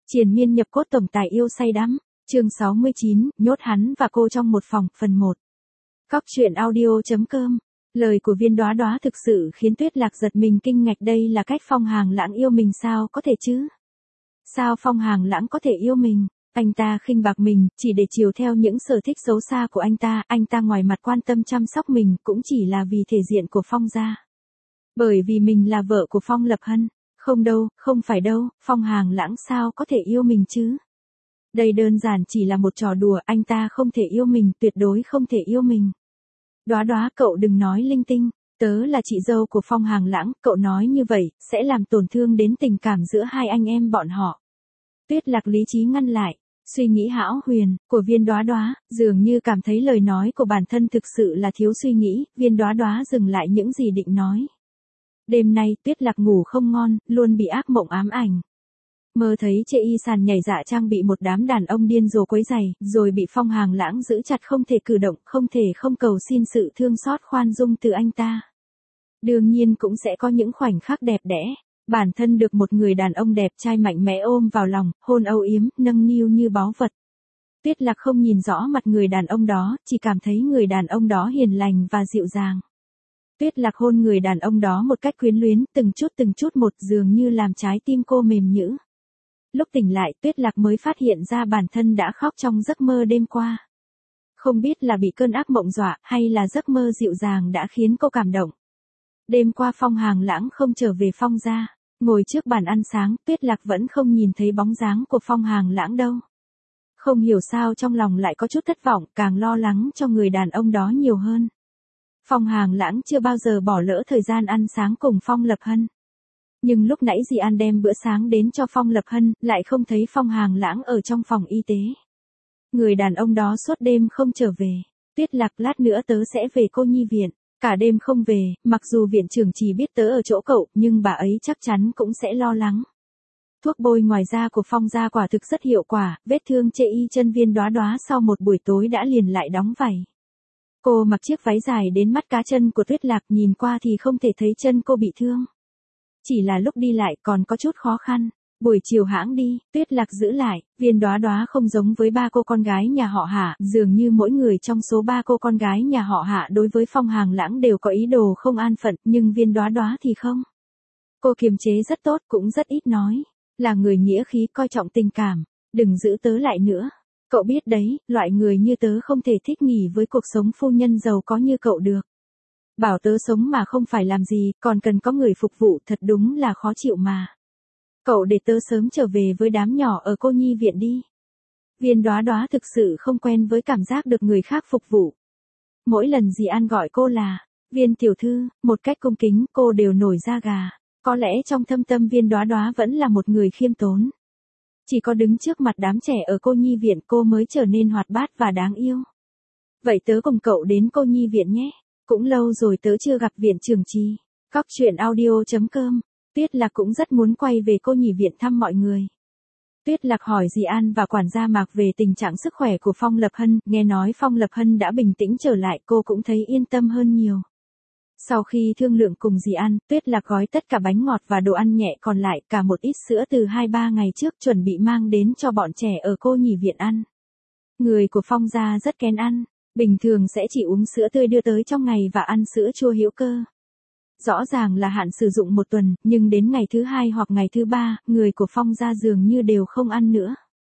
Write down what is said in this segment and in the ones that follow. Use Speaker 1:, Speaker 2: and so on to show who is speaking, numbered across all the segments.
Speaker 1: Triền miên nhập cốt tổng tài yêu say đắm, chương 69, nhốt hắn và cô trong một phòng, phần 1. Cóc truyện audio.com. Lời của Viên Đóa Đóa thực sự khiến Tuyết Lạc giật mình kinh ngạc, đây là cách Phong Hàng Lãng yêu mình sao có thể chứ? Sao Phong Hàng Lãng có thể yêu mình? Anh ta khinh bạc mình, chỉ để chiều theo những sở thích xấu xa của anh ta ngoài mặt quan tâm chăm sóc mình cũng chỉ là vì thể diện của Phong gia. Bởi vì mình là vợ của Phong Lập Hân. Không đâu, không phải đâu, Phong Hàng Lãng sao có thể yêu mình chứ? Đây đơn giản chỉ là một trò đùa, anh ta không thể yêu mình, tuyệt đối không thể yêu mình. Đóa Đóa, cậu đừng nói linh tinh, tớ là chị dâu của Phong Hàng Lãng, cậu nói như vậy, sẽ làm tổn thương đến tình cảm giữa hai anh em bọn họ. Tuyết Lạc lý trí ngăn lại, suy nghĩ hão huyền, của Viên Đóa Đóa, dường như cảm thấy lời nói của bản thân thực sự là thiếu suy nghĩ, Viên Đóa Đóa dừng lại những gì định nói. Đêm nay Tuyết Lạc ngủ không ngon, luôn bị ác mộng ám ảnh. Mơ thấy Trệ Y Sàn nhảy dạ trang bị một đám đàn ông điên rồ quấy giày, rồi bị Phong Hàng Lãng giữ chặt không thể cử động, không thể không cầu xin sự thương xót khoan dung từ anh ta. Đương nhiên cũng sẽ có những khoảnh khắc đẹp đẽ, bản thân được một người đàn ông đẹp trai mạnh mẽ ôm vào lòng, hôn âu yếm, nâng niu như báu vật. Tuyết Lạc không nhìn rõ mặt người đàn ông đó, chỉ cảm thấy người đàn ông đó hiền lành và dịu dàng. Tuyết Lạc hôn người đàn ông đó một cách quyến luyến, từng chút một, dường như làm trái tim cô mềm nhũn. Lúc tỉnh lại, Tuyết Lạc mới phát hiện ra bản thân đã khóc trong giấc mơ đêm qua. Không biết là bị cơn ác mộng dọa, hay là giấc mơ dịu dàng đã khiến cô cảm động. Đêm qua Phong Hàng Lãng không trở về Phong gia, ngồi trước bàn ăn sáng, Tuyết Lạc vẫn không nhìn thấy bóng dáng của Phong Hàng Lãng đâu. Không hiểu sao trong lòng lại có chút thất vọng, càng lo lắng cho người đàn ông đó nhiều hơn. Phong Hàng Lãng chưa bao giờ bỏ lỡ thời gian ăn sáng cùng Phong Lập Hân. Nhưng lúc nãy Di An đem bữa sáng đến cho Phong Lập Hân, lại không thấy Phong Hàng Lãng ở trong phòng y tế. Người đàn ông đó suốt đêm không trở về. Tuyết Lạc, lát nữa tớ sẽ về cô nhi viện. Cả đêm không về, mặc dù viện trưởng chỉ biết tớ ở chỗ cậu, nhưng bà ấy chắc chắn cũng sẽ lo lắng. Thuốc bôi ngoài da của Phong gia quả thực rất hiệu quả, vết thương Trệ Y chân Viên Đóa Đóa sau một buổi tối đã liền lại đóng vảy. Cô mặc chiếc váy dài đến mắt cá chân của Tuyết Lạc, nhìn qua thì không thể thấy chân cô bị thương. Chỉ là lúc đi lại còn có chút khó khăn. Buổi chiều hãng đi, Tuyết Lạc giữ lại, Viên Đóa Đóa không giống với ba cô con gái nhà họ Hạ, dường như mỗi người trong số ba cô con gái nhà họ Hạ đối với Phong Hàng Lãng đều có ý đồ không an phận, nhưng Viên Đóa Đóa thì không. Cô kiềm chế rất tốt, cũng rất ít nói, là người nghĩa khí, coi trọng tình cảm, đừng giữ tớ lại nữa. Cậu biết đấy, loại người như tớ không thể thích nghỉ với cuộc sống phu nhân giàu có như cậu được. Bảo tớ sống mà không phải làm gì, còn cần có người phục vụ, thật đúng là khó chịu mà. Cậu để tớ sớm trở về với đám nhỏ ở cô nhi viện đi. Viên Đóa Đóa thực sự không quen với cảm giác được người khác phục vụ. Mỗi lần Di An gọi cô là Viên tiểu thư, một cách cung kính, cô đều nổi da gà. Có lẽ trong thâm tâm Viên Đóa Đóa vẫn là một người khiêm tốn. Chỉ có đứng trước mặt đám trẻ ở cô nhi viện cô mới trở nên hoạt bát và đáng yêu. Vậy tớ cùng cậu đến cô nhi viện nhé. Cũng lâu rồi tớ chưa gặp viện trưởng Trì. Cóc truyện audio.com. Tuyết Lạc cũng rất muốn quay về cô nhi viện thăm mọi người. Tuyết Lạc hỏi Di An và quản gia Mạc về tình trạng sức khỏe của Phong Lập Hân, nghe nói Phong Lập Hân đã bình tĩnh trở lại, cô cũng thấy yên tâm hơn nhiều. Sau khi thương lượng cùng Di An, Tuyết Lạc gói tất cả bánh ngọt và đồ ăn nhẹ còn lại, cả một ít sữa từ 2-3 ngày trước, chuẩn bị mang đến cho bọn trẻ ở cô nhi viện ăn. Người của Phong gia rất kén ăn, bình thường sẽ chỉ uống sữa tươi đưa tới trong ngày và ăn sữa chua hữu cơ. Rõ ràng là hạn sử dụng 1 tuần, nhưng đến ngày thứ 2 hoặc ngày thứ 3, người của Phong gia dường như đều không ăn nữa.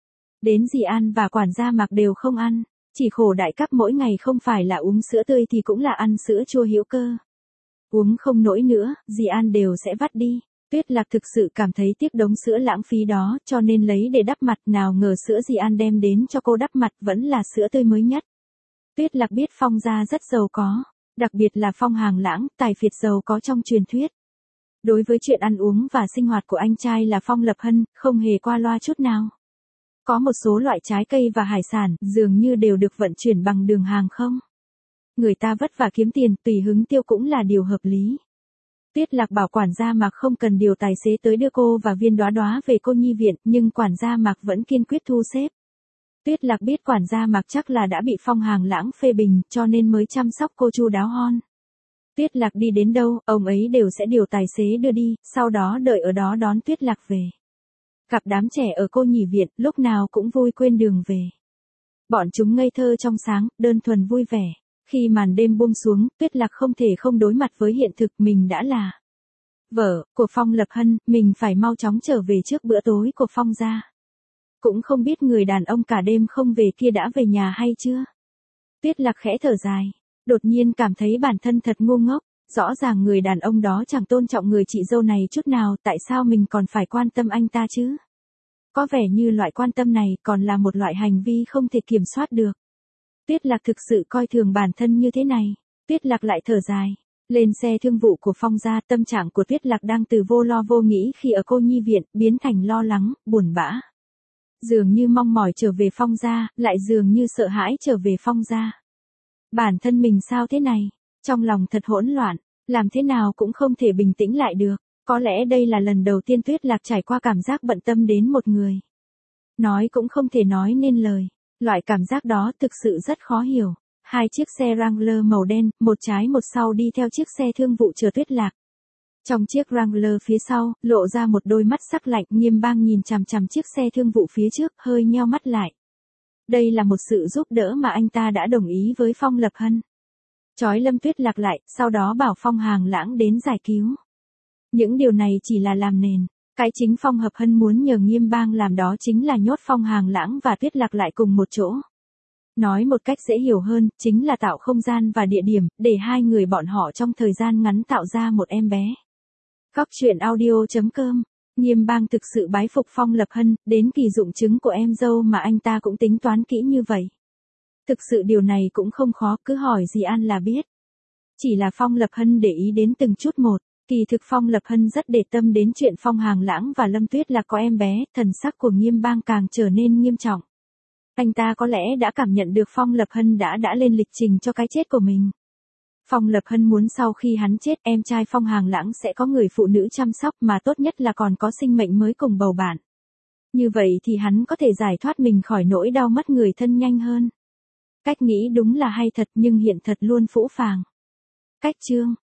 Speaker 1: Đến Di An và quản gia Mạc đều không ăn, chỉ khổ đại cấp mỗi ngày không phải là uống sữa tươi thì cũng là ăn sữa chua hữu cơ. Uống không nổi nữa, Di An đều sẽ vắt đi. Tuyết Lạc thực sự cảm thấy tiếc đống sữa lãng phí đó, cho nên lấy để đắp mặt, nào ngờ sữa Di An đem đến cho cô đắp mặt vẫn là sữa tươi mới nhất. Tuyết Lạc biết Phong gia rất giàu có, đặc biệt là Phong Hàng Lãng, tài phiệt giàu có trong truyền thuyết. Đối với chuyện ăn uống và sinh hoạt của anh trai là Phong Lập Hân, không hề qua loa chút nào. Có một số loại trái cây và hải sản, dường như đều được vận chuyển bằng đường hàng không. Người ta vất vả kiếm tiền, tùy hứng tiêu cũng là điều hợp lý. Tuyết Lạc bảo quản gia Mạc không cần điều tài xế tới đưa cô và Viên Đóa Đóa về cô nhi viện, nhưng quản gia Mạc vẫn kiên quyết thu xếp. Tuyết Lạc biết quản gia Mạc chắc là đã bị Phong Hàng Lãng phê bình, cho nên mới chăm sóc cô chu đáo hon. Tuyết Lạc đi đến đâu, ông ấy đều sẽ điều tài xế đưa đi, sau đó đợi ở đó đón Tuyết Lạc về. Cặp đám trẻ ở cô nhỉ viện lúc nào cũng vui quên đường về. Bọn chúng ngây thơ trong sáng, đơn thuần vui vẻ. Khi màn đêm buông xuống, Tuyết Lạc không thể không đối mặt với hiện thực mình đã là vợ của Phong Lập Hân, mình phải mau chóng trở về trước bữa tối của Phong gia. Cũng không biết người đàn ông cả đêm không về kia đã về nhà hay chưa. Tuyết Lạc khẽ thở dài, đột nhiên cảm thấy bản thân thật ngu ngốc, rõ ràng người đàn ông đó chẳng tôn trọng người chị dâu này chút nào, tại sao mình còn phải quan tâm anh ta chứ? Có vẻ như loại quan tâm này còn là một loại hành vi không thể kiểm soát được. Tuyết Lạc thực sự coi thường bản thân như thế này. Tuyết Lạc lại thở dài. Lên xe thương vụ của Phong gia, tâm trạng của Tuyết Lạc đang từ vô lo vô nghĩ khi ở cô nhi viện, biến thành lo lắng, buồn bã. Dường như mong mỏi trở về Phong gia, lại dường như sợ hãi trở về Phong gia. Bản thân mình sao thế này? Trong lòng thật hỗn loạn, làm thế nào cũng không thể bình tĩnh lại được. Có lẽ đây là lần đầu tiên Tuyết Lạc trải qua cảm giác bận tâm đến một người. Nói cũng không thể nói nên lời. Loại cảm giác đó thực sự rất khó hiểu. Hai chiếc xe Wrangler màu đen, một trái một sau đi theo chiếc xe thương vụ chờ Tuyết Lạc. Trong chiếc Wrangler phía sau, lộ ra một đôi mắt sắc lạnh, Nghiêm Bang nhìn chằm chằm chiếc xe thương vụ phía trước, hơi nheo mắt lại. Đây là một sự giúp đỡ mà anh ta đã đồng ý với Phong Lập Hân. Chói Lâm Tuyết Lạc lại, sau đó bảo Phong Hàng Lãng đến giải cứu. Những điều này chỉ là làm nền. Cái chính Phong Hợp Hân muốn nhờ Nghiêm Bang làm đó chính là nhốt Phong Hàng Lãng và Tuyết Lạc lại cùng một chỗ. Nói một cách dễ hiểu hơn, chính là tạo không gian và địa điểm, để hai người bọn họ trong thời gian ngắn tạo ra một em bé. Góc truyện audio.com. Nghiêm Bang thực sự bái phục Phong Lập Hân, đến kỳ dụng trứng của em dâu mà anh ta cũng tính toán kỹ như vậy. Thực sự điều này cũng không khó, cứ hỏi Dì An là biết. Chỉ là Phong Lập Hân để ý đến từng chút một. Kỳ thực Phong Lập Hân rất để tâm đến chuyện Phong Hàng Lãng và Lâm Tuyết Lạc có em bé, thần sắc của Nghiêm Bang càng trở nên nghiêm trọng. Anh ta có lẽ đã cảm nhận được Phong Lập Hân đã lên lịch trình cho cái chết của mình. Phong Lập Hân muốn sau khi hắn chết, em trai Phong Hàng Lãng sẽ có người phụ nữ chăm sóc mà tốt nhất là còn có sinh mệnh mới cùng bầu bạn. Như vậy thì hắn có thể giải thoát mình khỏi nỗi đau mất người thân nhanh hơn. Cách nghĩ đúng là hay thật nhưng hiện thật luôn phũ phàng. Cách chương